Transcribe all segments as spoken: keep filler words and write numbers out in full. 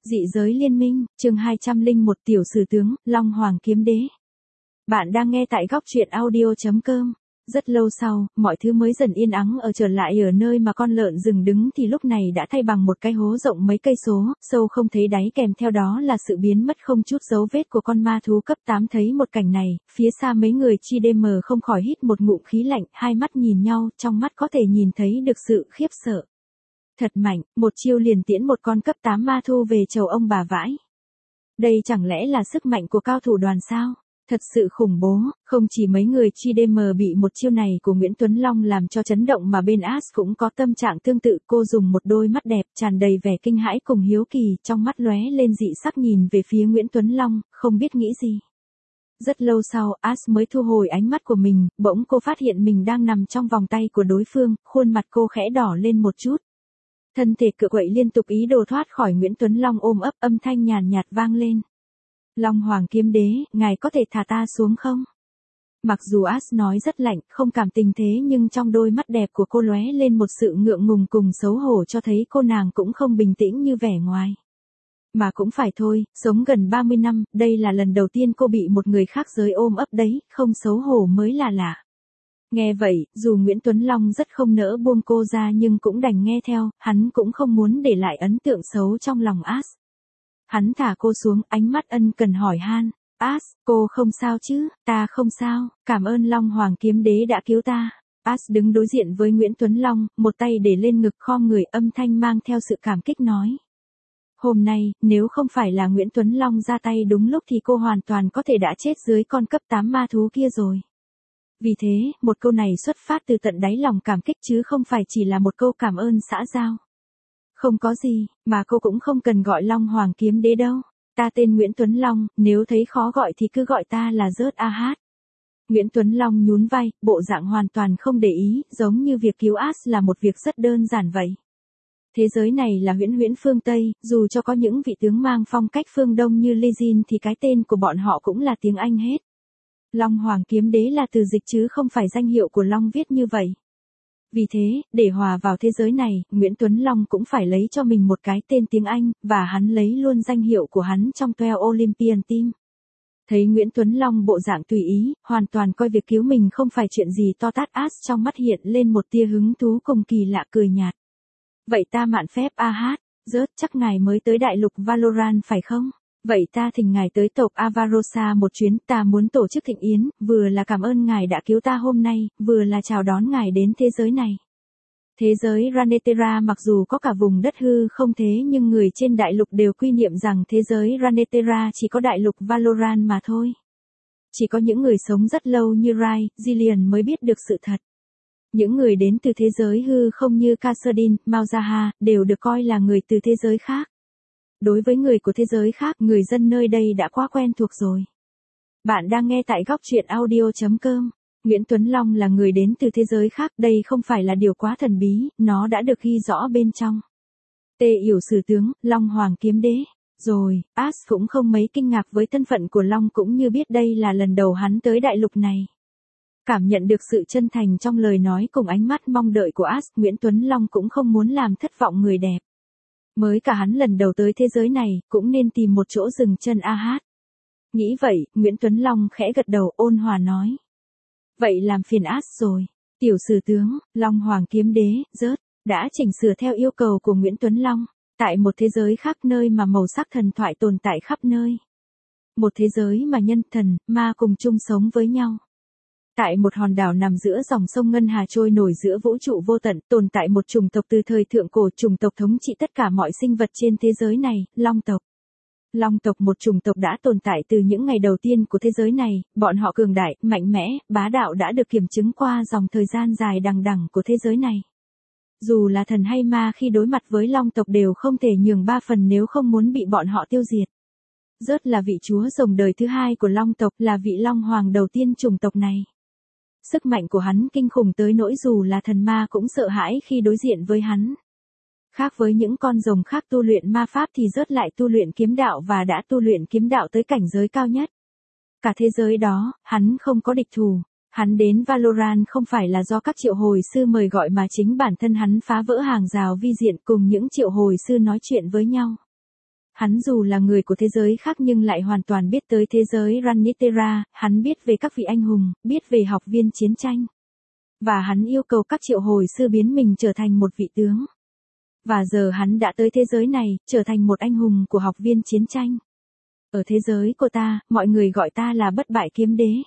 Dị giới liên minh, chương hai trăm lẻ một tiểu sử tướng, Long Hoàng kiếm đế. Bạn đang nghe tại góc truyện audio chấm com. Rất lâu sau, mọi thứ mới dần yên ắng ở trở lại ở nơi mà con lợn rừng đứng thì lúc này đã thay bằng một cái hố rộng mấy cây số, sâu không thấy đáy, kèm theo đó là sự biến mất không chút dấu vết của con ma thú cấp tám. Thấy một cảnh này, phía xa mấy người chi đê em không khỏi hít một ngụm khí lạnh, hai mắt nhìn nhau, trong mắt có thể nhìn thấy được sự khiếp sợ. Thật mạnh, một chiêu liền tiễn một con cấp tám ma thu về chầu ông bà vãi. Đây chẳng lẽ là sức mạnh của cao thủ đoàn sao? Thật sự khủng bố, không chỉ mấy người chi đê em bị một chiêu này của Nguyễn Tuấn Long làm cho chấn động mà bên Ash cũng có tâm trạng tương tự. Cô dùng một đôi mắt đẹp tràn đầy vẻ kinh hãi cùng hiếu kỳ, trong mắt lóe lên dị sắc nhìn về phía Nguyễn Tuấn Long, không biết nghĩ gì. Rất lâu sau, Ash mới thu hồi ánh mắt của mình, bỗng cô phát hiện mình đang nằm trong vòng tay của đối phương, khuôn mặt cô khẽ đỏ lên một chút. Thân thể cựa quậy liên tục ý đồ thoát khỏi Nguyễn Tuấn Long ôm ấp, âm thanh nhàn nhạt vang lên. Long Hoàng kiếm đế, ngài có thể thả ta xuống không? Mặc dù Ash nói rất lạnh, không cảm tình thế nhưng trong đôi mắt đẹp của cô lóe lên một sự ngượng ngùng cùng xấu hổ, cho thấy cô nàng cũng không bình tĩnh như vẻ ngoài. Mà cũng phải thôi, sống gần ba mươi năm, đây là lần đầu tiên cô bị một người khác giới ôm ấp đấy, không xấu hổ mới là lạ. Nghe vậy, dù Nguyễn Tuấn Long rất không nỡ buông cô ra nhưng cũng đành nghe theo, hắn cũng không muốn để lại ấn tượng xấu trong lòng Ash. Hắn thả cô xuống, ánh mắt ân cần hỏi han, Ash, cô không sao chứ? Ta không sao, cảm ơn Long Hoàng kiếm đế đã cứu ta. Ash đứng đối diện với Nguyễn Tuấn Long, một tay để lên ngực khom người, âm thanh mang theo sự cảm kích nói. Hôm nay, nếu không phải là Nguyễn Tuấn Long ra tay đúng lúc thì cô hoàn toàn có thể đã chết dưới con cấp tám ma thú kia rồi. Vì thế, một câu này xuất phát từ tận đáy lòng cảm kích chứ không phải chỉ là một câu cảm ơn xã giao. Không có gì, mà cô cũng không cần gọi Long Hoàng kiếm đế đâu. Ta tên Nguyễn Tuấn Long, nếu thấy khó gọi thì cứ gọi ta là Rớt A Hát. Nguyễn Tuấn Long nhún vai, bộ dạng hoàn toàn không để ý, giống như việc cứu Ash là một việc rất đơn giản vậy. Thế giới này là huyễn huyễn phương Tây, dù cho có những vị tướng mang phong cách phương Đông như Lee Jin thì cái tên của bọn họ cũng là tiếng Anh hết. Long Hoàng kiếm đế là từ dịch chứ không phải danh hiệu của Long viết như vậy. Vì thế, để hòa vào thế giới này, Nguyễn Tuấn Long cũng phải lấy cho mình một cái tên tiếng Anh, và hắn lấy luôn danh hiệu của hắn trong twelve Olympian Team. Thấy Nguyễn Tuấn Long bộ dạng tùy ý, hoàn toàn coi việc cứu mình không phải chuyện gì to tát, Ash trong mắt hiện lên một tia hứng thú cùng kỳ lạ, cười nhạt. Vậy ta mạn phép A Hát, Rớt, chắc ngài mới tới đại lục Valorant phải không? Vậy ta thỉnh ngài tới tộc Avarosa một chuyến, ta muốn tổ chức thịnh yến, vừa là cảm ơn ngài đã cứu ta hôm nay, vừa là chào đón ngài đến thế giới này. Thế giới Runeterra mặc dù có cả vùng đất hư không thế nhưng người trên đại lục đều quy niệm rằng thế giới Runeterra chỉ có đại lục Valorant mà thôi. Chỉ có những người sống rất lâu như Rai, Jillian mới biết được sự thật. Những người đến từ thế giới hư không như Kassadin, Malzahar, đều được coi là người từ thế giới khác. Đối với người của thế giới khác, người dân nơi đây đã quá quen thuộc rồi. Bạn đang nghe tại góc truyện audio chấm com. Nguyễn Tuấn Long là người đến từ thế giới khác, đây không phải là điều quá thần bí, nó đã được ghi rõ bên trong. Tê Yểu sử tướng, Long Hoàng kiếm đế. Rồi, Ash cũng không mấy kinh ngạc với thân phận của Long, cũng như biết đây là lần đầu hắn tới đại lục này. Cảm nhận được sự chân thành trong lời nói cùng ánh mắt mong đợi của Ash, Nguyễn Tuấn Long cũng không muốn làm thất vọng người đẹp. Mới cả hắn lần đầu tới thế giới này, cũng nên tìm một chỗ dừng chân A Hát. Nghĩ vậy, Nguyễn Tuấn Long khẽ gật đầu, ôn hòa nói. Vậy làm phiền Ash rồi. Tiểu sử tướng, Long Hoàng kiếm đế, Rớt, đã chỉnh sửa theo yêu cầu của Nguyễn Tuấn Long. Tại một thế giới khác, nơi mà màu sắc thần thoại tồn tại khắp nơi. Một thế giới mà nhân, thần, ma cùng chung sống với nhau. Tại một hòn đảo nằm giữa dòng sông Ngân Hà trôi nổi giữa vũ trụ vô tận, tồn tại một chủng tộc từ thời thượng cổ, chủng tộc thống trị tất cả mọi sinh vật trên thế giới này, Long tộc. Long tộc, một chủng tộc đã tồn tại từ những ngày đầu tiên của thế giới này, bọn họ cường đại, mạnh mẽ, bá đạo đã được kiểm chứng qua dòng thời gian dài đằng đẵng của thế giới này. Dù là thần hay ma khi đối mặt với Long tộc đều không thể nhường ba phần nếu không muốn bị bọn họ tiêu diệt. Rớt là vị chúa rồng đời thứ hai của Long tộc, là vị Long Hoàng đầu tiên chủng tộc này. Sức mạnh của hắn kinh khủng tới nỗi dù là thần ma cũng sợ hãi khi đối diện với hắn. Khác với những con rồng khác tu luyện ma pháp thì Rớt lại tu luyện kiếm đạo và đã tu luyện kiếm đạo tới cảnh giới cao nhất. Cả thế giới đó, hắn không có địch thủ. Hắn đến Valorant không phải là do các triệu hồi sư mời gọi mà chính bản thân hắn phá vỡ hàng rào vi diện cùng những triệu hồi sư nói chuyện với nhau. Hắn dù là người của thế giới khác nhưng lại hoàn toàn biết tới thế giới Runeterra, hắn biết về các vị anh hùng, biết về học viên chiến tranh. Và hắn yêu cầu các triệu hồi sư biến mình trở thành một vị tướng. Và giờ hắn đã tới thế giới này, trở thành một anh hùng của học viên chiến tranh. Ở thế giới của ta, mọi người gọi ta là bất bại kiếm đế.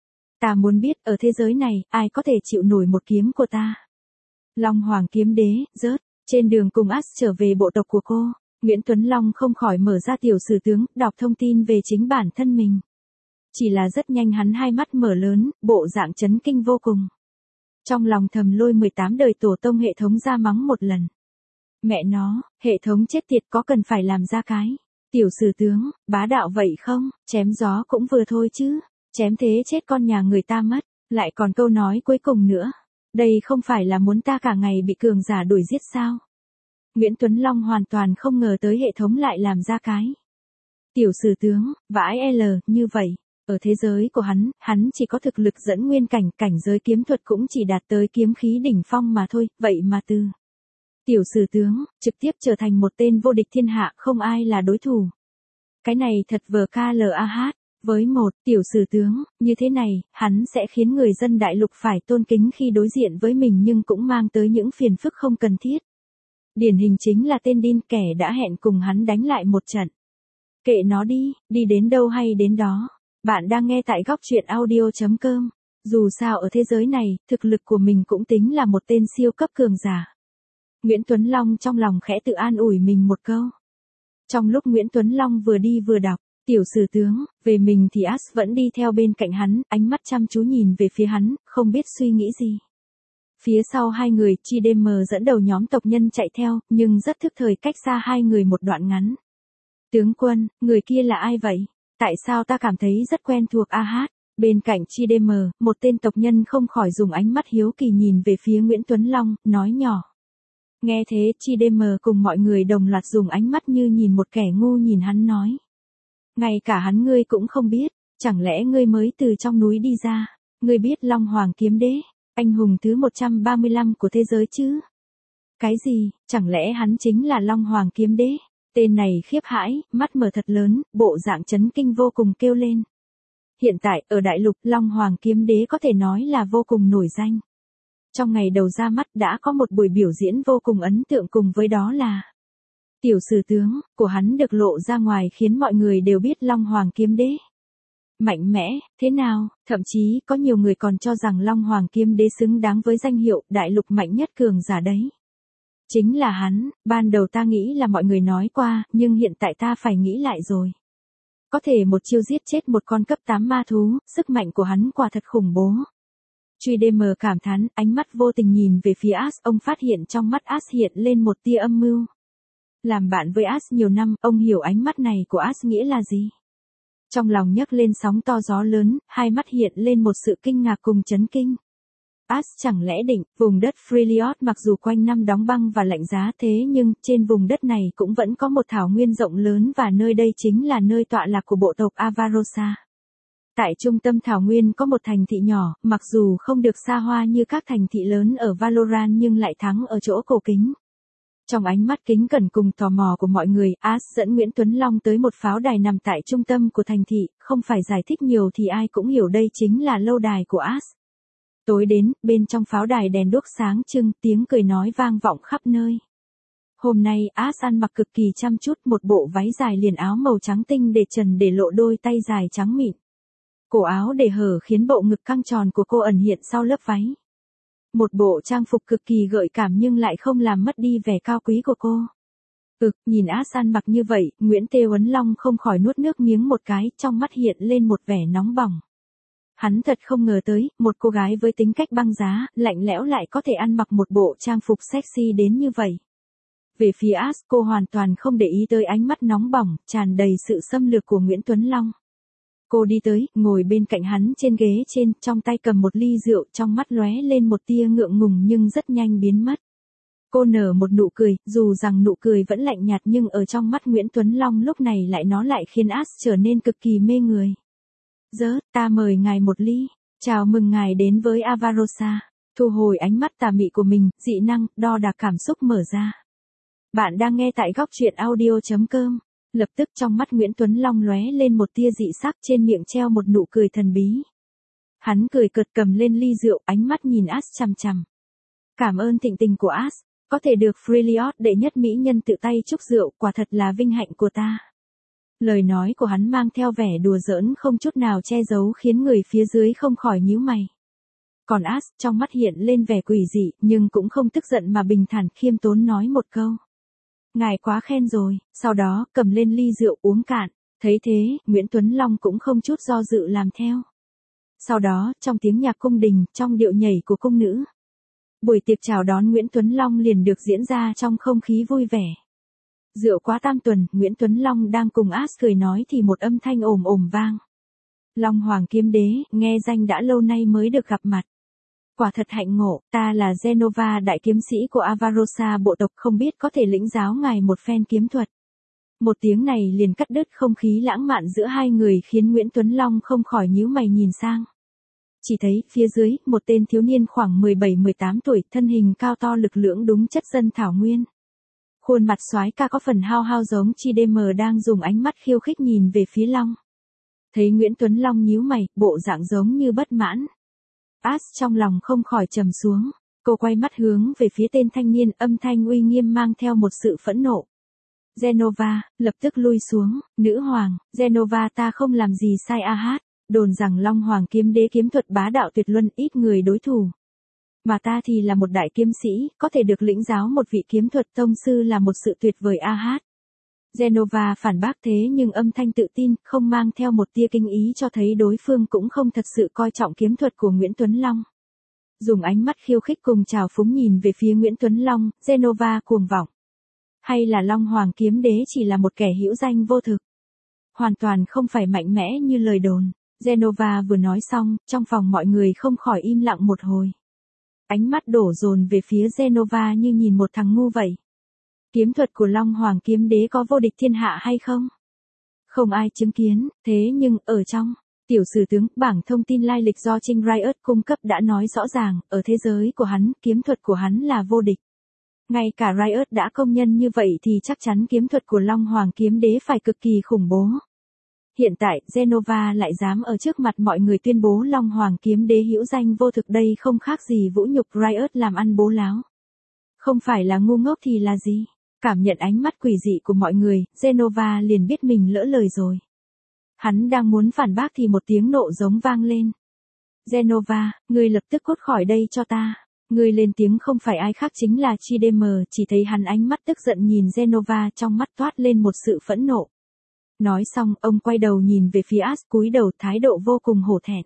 Ta muốn biết ở thế giới này, ai có thể chịu nổi một kiếm của ta. Long Hoàng kiếm đế, rớt, trên đường cùng As trở về bộ tộc của cô, Nguyễn Tuấn Long không khỏi mở ra tiểu sử tướng, đọc thông tin về chính bản thân mình. Chỉ là rất nhanh hắn hai mắt mở lớn, bộ dạng chấn kinh vô cùng. Trong lòng thầm lôi mười tám đời tổ tông hệ thống ra mắng một lần. Mẹ nó, hệ thống chết tiệt có cần phải làm ra cái. Tiểu sử tướng, bá đạo vậy không, chém gió cũng vừa thôi chứ. Chém thế chết con nhà người ta mất, lại còn câu nói cuối cùng nữa. Đây không phải là muốn ta cả ngày bị cường giả đuổi giết sao? Nguyễn Tuấn Long hoàn toàn không ngờ tới hệ thống lại làm ra cái. Tiểu sử tướng, vãi L, như vậy. Ở thế giới của hắn, hắn chỉ có thực lực dẫn nguyên cảnh, cảnh giới kiếm thuật cũng chỉ đạt tới kiếm khí đỉnh phong mà thôi, vậy mà từ. Tiểu sử tướng, trực tiếp trở thành một tên vô địch thiên hạ, không ai là đối thủ. Cái này thật vờ ca lờ a hát. Với một tiểu sử tướng, như thế này, hắn sẽ khiến người dân đại lục phải tôn kính khi đối diện với mình nhưng cũng mang tới những phiền phức không cần thiết. Điển hình chính là tên điên kẻ đã hẹn cùng hắn đánh lại một trận. Kệ nó đi, đi đến đâu hay đến đó. Bạn đang nghe tại góc truyện audio chấm com. Dù sao ở thế giới này, thực lực của mình cũng tính là một tên siêu cấp cường giả. Nguyễn Tuấn Long trong lòng khẽ tự an ủi mình một câu. Trong lúc Nguyễn Tuấn Long vừa đi vừa đọc. Tiểu sử tướng, về mình thì As vẫn đi theo bên cạnh hắn, ánh mắt chăm chú nhìn về phía hắn, không biết suy nghĩ gì. Phía sau hai người, Chidem dẫn đầu nhóm tộc nhân chạy theo, nhưng rất thức thời cách xa hai người một đoạn ngắn. Tướng quân, người kia là ai vậy? Tại sao ta cảm thấy rất quen thuộc a hát? Bên cạnh Chidem, một tên tộc nhân không khỏi dùng ánh mắt hiếu kỳ nhìn về phía Nguyễn Tuấn Long, nói nhỏ. Nghe thế, Chidem cùng mọi người đồng loạt dùng ánh mắt như nhìn một kẻ ngu nhìn hắn nói. Ngay cả hắn ngươi cũng không biết, chẳng lẽ ngươi mới từ trong núi đi ra, ngươi biết Long Hoàng kiếm đế, anh hùng thứ một trăm ba mươi lăm của thế giới chứ? Cái gì, chẳng lẽ hắn chính là Long Hoàng kiếm đế? Tên này khiếp hãi, mắt mở thật lớn, bộ dạng chấn kinh vô cùng kêu lên. Hiện tại, ở đại lục, Long Hoàng kiếm đế có thể nói là vô cùng nổi danh. Trong ngày đầu ra mắt đã có một buổi biểu diễn vô cùng ấn tượng cùng với đó là tiểu sử tướng của hắn được lộ ra ngoài khiến mọi người đều biết Long Hoàng kiếm đế. Mạnh mẽ, thế nào, thậm chí có nhiều người còn cho rằng Long Hoàng kiếm đế xứng đáng với danh hiệu đại lục mạnh nhất cường giả đấy. Chính là hắn, ban đầu ta nghĩ là mọi người nói qua, nhưng hiện tại ta phải nghĩ lại rồi. Có thể một chiêu giết chết một con cấp tám ma thú, sức mạnh của hắn quả thật khủng bố. Truy đê em cảm thán, ánh mắt vô tình nhìn về phía As, ông phát hiện trong mắt As hiện lên một tia âm mưu. Làm bạn với As nhiều năm, ông hiểu ánh mắt này của As nghĩa là gì. Trong lòng nhấc lên sóng to gió lớn, hai mắt hiện lên một sự kinh ngạc cùng chấn kinh. As chẳng lẽ định, vùng đất Freljord mặc dù quanh năm đóng băng và lạnh giá thế nhưng, trên vùng đất này cũng vẫn có một thảo nguyên rộng lớn và nơi đây chính là nơi tọa lạc của bộ tộc Avarosa. Tại trung tâm thảo nguyên có một thành thị nhỏ, mặc dù không được xa hoa như các thành thị lớn ở Valorant nhưng lại thắng ở chỗ cổ kính. Trong ánh mắt kính cẩn cùng tò mò của mọi người, As dẫn Nguyễn Tuấn Long tới một pháo đài nằm tại trung tâm của thành thị, không phải giải thích nhiều thì ai cũng hiểu đây chính là lâu đài của As. Tối đến, bên trong pháo đài đèn đuốc sáng trưng, tiếng cười nói vang vọng khắp nơi. Hôm nay, As ăn mặc cực kỳ chăm chút, một bộ váy dài liền áo màu trắng tinh để trần để lộ đôi tay dài trắng mịn. Cổ áo để hở khiến bộ ngực căng tròn của cô ẩn hiện sau lớp váy. Một bộ trang phục cực kỳ gợi cảm nhưng lại không làm mất đi vẻ cao quý của cô. Ực, nhìn As ăn mặc như vậy, Nguyễn Tê Uấn Long không khỏi nuốt nước miếng một cái, trong mắt hiện lên một vẻ nóng bỏng. Hắn thật không ngờ tới, một cô gái với tính cách băng giá, lạnh lẽo lại có thể ăn mặc một bộ trang phục sexy đến như vậy. Về phía As, cô hoàn toàn không để ý tới ánh mắt nóng bỏng, tràn đầy sự xâm lược của Nguyễn Tuấn Long. Cô đi tới, ngồi bên cạnh hắn trên ghế trên, trong tay cầm một ly rượu, trong mắt lóe lên một tia ngượng ngùng nhưng rất nhanh biến mất. Cô nở một nụ cười, dù rằng nụ cười vẫn lạnh nhạt nhưng ở trong mắt Nguyễn Tuấn Long lúc này lại nó lại khiến As trở nên cực kỳ mê người. Dớ, ta mời ngài một ly, chào mừng ngài đến với Avarosa. Thu hồi ánh mắt tà mị của mình, dị năng, đo đạc cảm xúc mở ra. Bạn đang nghe tại góc truyện audio chấm com. Lập tức trong mắt Nguyễn Tuấn Long lóe lên một tia dị sắc, trên miệng treo một nụ cười thần bí. Hắn cười cợt cầm lên ly rượu, ánh mắt nhìn Ash chằm chằm. Cảm ơn thịnh tình của Ash, có thể được Freeliot đệ nhất mỹ nhân tự tay chúc rượu, quả thật là vinh hạnh của ta. Lời nói của hắn mang theo vẻ đùa giỡn không chút nào che giấu khiến người phía dưới không khỏi nhíu mày. Còn Ash trong mắt hiện lên vẻ quỷ dị, nhưng cũng không tức giận mà bình thản khiêm tốn nói một câu. Ngài quá khen rồi, sau đó cầm lên ly rượu uống cạn, thấy thế, Nguyễn Tuấn Long cũng không chút do dự làm theo. Sau đó, trong tiếng nhạc cung đình, trong điệu nhảy của cung nữ, buổi tiệc chào đón Nguyễn Tuấn Long liền được diễn ra trong không khí vui vẻ. Rượu quá tam tuần, Nguyễn Tuấn Long đang cùng Ash cười nói thì một âm thanh ồm ồm vang. Long Hoàng Kiếm Đế, nghe danh đã lâu nay mới được gặp mặt. Quả thật hạnh ngộ, ta là Genova đại kiếm sĩ của Avarosa bộ tộc, không biết có thể lĩnh giáo ngài một phen kiếm thuật. Một tiếng này liền cắt đứt không khí lãng mạn giữa hai người khiến Nguyễn Tuấn Long không khỏi nhíu mày nhìn sang. Chỉ thấy, phía dưới, một tên thiếu niên khoảng mười bảy mười tám tuổi, thân hình cao to lực lưỡng đúng chất dân thảo nguyên. Khuôn mặt soái ca có phần hao hao giống Chidem đang dùng ánh mắt khiêu khích nhìn về phía Long. Thấy Nguyễn Tuấn Long nhíu mày, bộ dạng giống như bất mãn. Ash trong lòng không khỏi trầm xuống, cô quay mắt hướng về phía tên thanh niên, âm thanh uy nghiêm mang theo một sự phẫn nộ. Genova, lập tức lui xuống, nữ hoàng, Genova ta không làm gì sai a hát, đồn rằng Long Hoàng Kiếm Đế kiếm thuật bá đạo tuyệt luân, ít người đối thủ. Mà ta thì là một đại kiếm sĩ, có thể được lĩnh giáo một vị kiếm thuật tông sư là một sự tuyệt vời a hát. Genova phản bác thế nhưng âm thanh tự tin, không mang theo một tia kinh ý cho thấy đối phương cũng không thật sự coi trọng kiếm thuật của Nguyễn Tuấn Long. Dùng ánh mắt khiêu khích cùng trào phúng nhìn về phía Nguyễn Tuấn Long, Genova cuồng vọng. Hay là Long Hoàng Kiếm Đế chỉ là một kẻ hữu danh vô thực? Hoàn toàn không phải mạnh mẽ như lời đồn. Genova vừa nói xong, trong phòng mọi người không khỏi im lặng một hồi. Ánh mắt đổ dồn về phía Genova như nhìn một thằng ngu vậy. Kiếm thuật của Long Hoàng Kiếm Đế có vô địch thiên hạ hay không? Không ai chứng kiến, thế nhưng, ở trong tiểu sử tướng, bảng thông tin lai lịch do Trinh Riot cung cấp đã nói rõ ràng, ở thế giới của hắn, kiếm thuật của hắn là vô địch. Ngay cả Riot đã công nhận như vậy thì chắc chắn kiếm thuật của Long Hoàng Kiếm Đế phải cực kỳ khủng bố. Hiện tại, Genova lại dám ở trước mặt mọi người tuyên bố Long Hoàng Kiếm Đế hữu danh vô thực, đây không khác gì vũ nhục Riot làm ăn bố láo. Không phải là ngu ngốc thì là gì? Cảm nhận ánh mắt quỷ dị của mọi người, Genova liền biết mình lỡ lời rồi. Hắn đang muốn phản bác thì một tiếng nộ giống vang lên. Genova, ngươi lập tức cút khỏi đây cho ta. Người lên tiếng không phải ai khác chính là Chidem, chỉ thấy hắn ánh mắt tức giận nhìn Genova, trong mắt toát lên một sự phẫn nộ. Nói xong, ông quay đầu nhìn về phía Ash, cúi đầu, thái độ vô cùng hổ thẹn.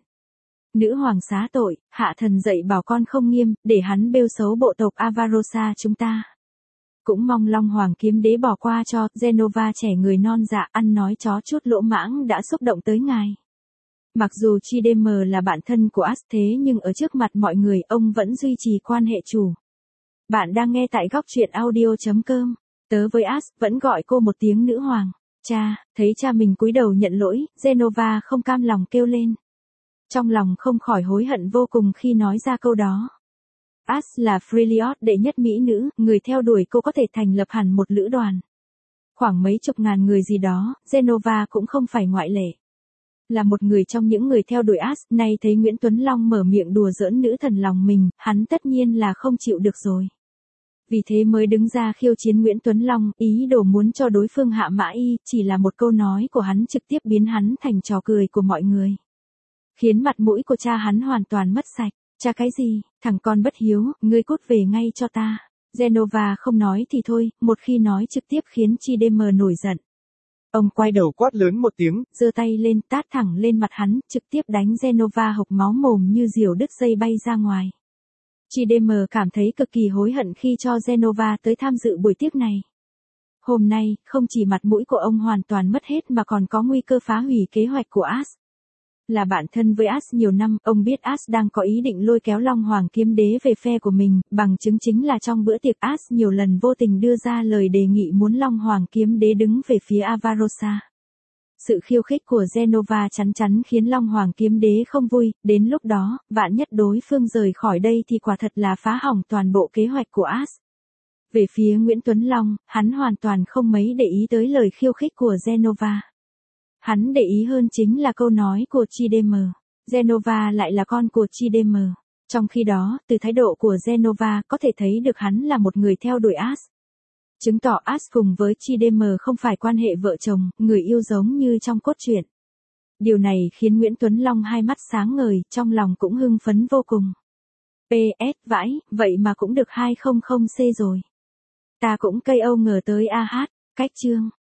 Nữ hoàng xá tội, hạ thần dạy bảo con không nghiêm, để hắn bêu xấu bộ tộc Avarosa chúng ta. Cũng mong Long Hoàng Kiếm Đế bỏ qua cho. Genova trẻ người non dạ, ăn nói chó chút lỗ mãng đã xúc động tới ngài. Mặc dù Chidem là bạn thân của Ash thế nhưng ở trước mặt mọi người ông vẫn duy trì quan hệ chủ. Bạn đang nghe tại góc truyện audio chấm com. Tớ với Ash vẫn gọi cô một tiếng nữ hoàng. Cha, thấy cha mình cúi đầu nhận lỗi, Genova không cam lòng kêu lên. Trong lòng không khỏi hối hận vô cùng khi nói ra câu đó. Ash là Freeliot đệ nhất mỹ nữ, người theo đuổi cô có thể thành lập hẳn một lữ đoàn. Khoảng mấy chục ngàn người gì đó, Genova cũng không phải ngoại lệ. Là một người trong những người theo đuổi Ash, nay thấy Nguyễn Tuấn Long mở miệng đùa giỡn nữ thần lòng mình, hắn tất nhiên là không chịu được rồi. Vì thế mới đứng ra khiêu chiến Nguyễn Tuấn Long, ý đồ muốn cho đối phương hạ mã y, chỉ là một câu nói của hắn trực tiếp biến hắn thành trò cười của mọi người. Khiến mặt mũi của cha hắn hoàn toàn mất sạch. Cha cái gì, thằng con bất hiếu, ngươi cút về ngay cho ta. Genova không nói thì thôi, một khi nói trực tiếp khiến Chidem nổi giận. Ông quay đầu quát lớn một tiếng, giơ tay lên tát thẳng lên mặt hắn, trực tiếp đánh Genova hộc máu mồm như diều đứt dây bay ra ngoài. Chidem cảm thấy cực kỳ hối hận khi cho Genova tới tham dự buổi tiệc này. Hôm nay, không chỉ mặt mũi của ông hoàn toàn mất hết mà còn có nguy cơ phá hủy kế hoạch của Ash. Là bạn thân với Ash nhiều năm, ông biết Ash đang có ý định lôi kéo Long Hoàng Kiếm Đế về phe của mình, bằng chứng chính là trong bữa tiệc Ash nhiều lần vô tình đưa ra lời đề nghị muốn Long Hoàng Kiếm Đế đứng về phía Avarosa. Sự khiêu khích của Genova chắn chắn khiến Long Hoàng Kiếm Đế không vui, đến lúc đó, vạn nhất đối phương rời khỏi đây thì quả thật là phá hỏng toàn bộ kế hoạch của Ash. Về phía Nguyễn Tuấn Long, hắn hoàn toàn không mấy để ý tới lời khiêu khích của Genova. Hắn để ý hơn chính là câu nói của Chidem. Genova lại là con của Chidem. Trong khi đó, từ thái độ của Genova có thể thấy được hắn là một người theo đuổi Ash. Chứng tỏ Ash cùng với Chidem không phải quan hệ vợ chồng, người yêu giống như trong cốt truyện. Điều này khiến Nguyễn Tuấn Long hai mắt sáng ngời, trong lòng cũng hưng phấn vô cùng. pê ét vãi, vậy mà cũng được hai trăm c rồi. Ta cũng cây âu ngờ tới a hát, cách chương.